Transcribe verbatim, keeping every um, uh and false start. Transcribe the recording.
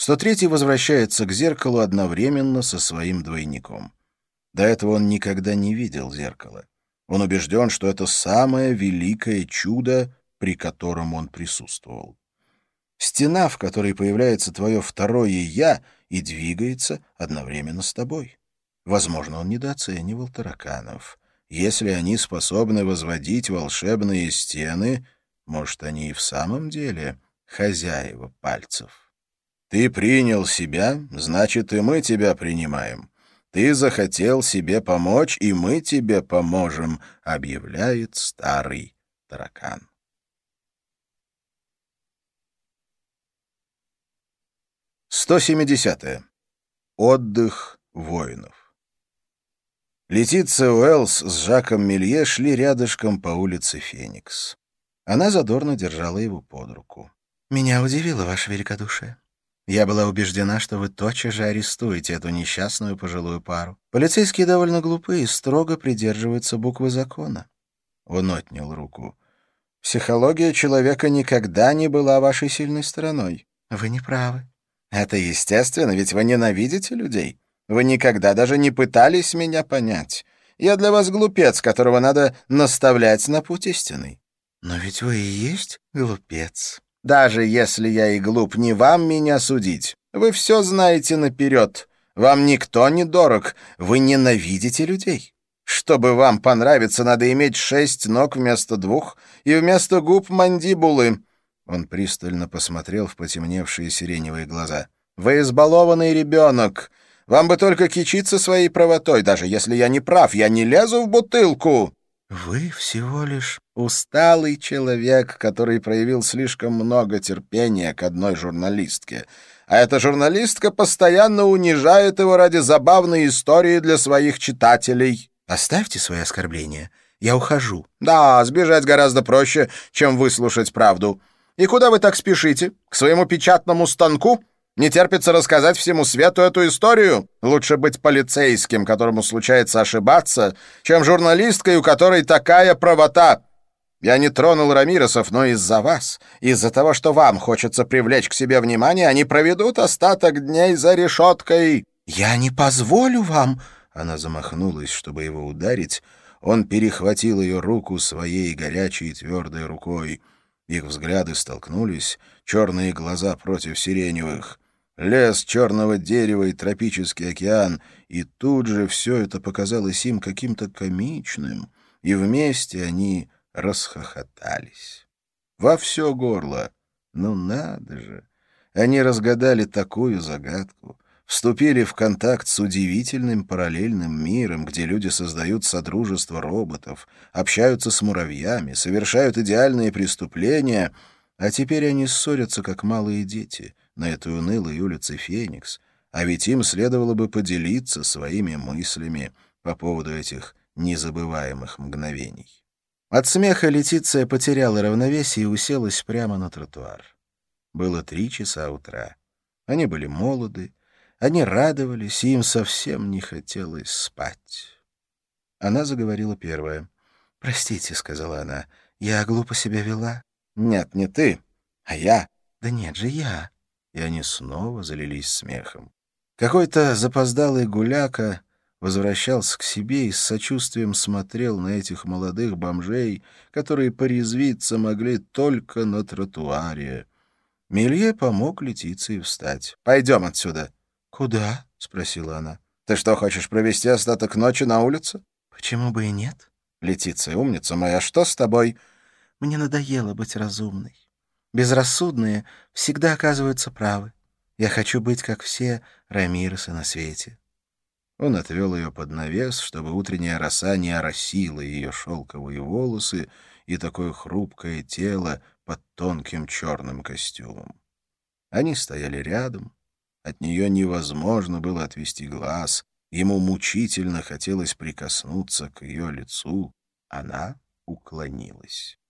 сто третий возвращается к зеркалу одновременно со своим двойником. До этого он никогда не видел зеркала. Он убежден, что это самое великое чудо, при котором он присутствовал. Стена, в которой появляется твое второе «я» и двигается одновременно с тобой. Возможно, он недооценивал тараканов. Если они способны возводить волшебные стены, может, они и в самом деле хозяева пальцев. Ты принял себя, значит, и мы тебя принимаем. Ты захотел себе помочь, и мы тебе поможем, объявляет старый таракан. сто семидесятое. Отдых воинов. Летиция Уэллс с Жаком Мелье шли рядышком по улице Феникс. Она задорно держала его под руку. «Меня удивило ваше великодушие. Я была убеждена, что вы тотчас же арестуете эту несчастную пожилую пару. Полицейские довольно глупы и строго придерживаются буквы закона». Он отнял руку. «Психология человека никогда не была вашей сильной стороной». «Вы не правы». «Это естественно, ведь вы ненавидите людей. Вы никогда даже не пытались меня понять. Я для вас глупец, которого надо наставлять на путь истинный». «Но ведь вы и есть глупец». «Даже если я и глуп, не вам меня судить. Вы все знаете наперед. Вам никто не дорог. Вы ненавидите людей. Чтобы вам понравиться, надо иметь шесть ног вместо двух и вместо губ мандибулы». Он пристально посмотрел в потемневшие сиреневые глаза. «Вы избалованный ребенок. Вам бы только кичиться своей правотой. Даже если я не прав, я не лезу в бутылку». «Вы всего лишь усталый человек, который проявил слишком много терпения к одной журналистке. А эта журналистка постоянно унижает его ради забавной истории для своих читателей». «Оставьте свои оскорбления. Я ухожу». «Да, сбежать гораздо проще, чем выслушать правду. И куда вы так спешите? К своему печатному станку? Не терпится рассказать всему свету эту историю? Лучше быть полицейским, которому случается ошибаться, чем журналисткой, у которой такая правота. Я не тронул Рамиресов, но из-за вас, из-за того, что вам хочется привлечь к себе внимание, они проведут остаток дней за решеткой». «Я не позволю вам...» Она замахнулась, чтобы его ударить. Он перехватил ее руку своей горячей и твердой рукой. Их взгляды столкнулись, черные глаза против сиреневых. Лес черного дерева и тропический океан, и тут же все это показалось им каким-то комичным, и вместе они расхохотались. Во все горло. Ну надо же! Они разгадали такую загадку, вступили в контакт с удивительным параллельным миром, где люди создают содружество роботов, общаются с муравьями, совершают идеальные преступления, а теперь они ссорятся, как малые дети, на этой унылой улице Феникс, а ведь им следовало бы поделиться своими мыслями по поводу этих незабываемых мгновений. От смеха Летиция потеряла равновесие и уселась прямо на тротуар. Было три часа утра. Они были молоды, они радовались, и им совсем не хотелось спать. Она заговорила первая. «Простите», — сказала она, — «я глупо себя вела». «Нет, не ты, а я». «Да нет же, я». И они снова залились смехом. Какой-то запоздалый гуляка возвращался к себе и с сочувствием смотрел на этих молодых бомжей, которые порезвиться могли только на тротуаре. Мелье помог Летиции встать. «Пойдем отсюда». «Куда?» — спросила она. «Ты что, хочешь провести остаток ночи на улице?» «Почему бы и нет?» «Летиция, умница моя, что с тобой?» «Мне надоело быть разумной. Безрассудные всегда оказываются правы. Я хочу быть, как все Рамиресы на свете». Он отвел ее под навес, чтобы утренняя роса не оросила ее шелковые волосы и такое хрупкое тело под тонким черным костюмом. Они стояли рядом. От нее невозможно было отвести глаз. Ему мучительно хотелось прикоснуться к ее лицу. Она уклонилась.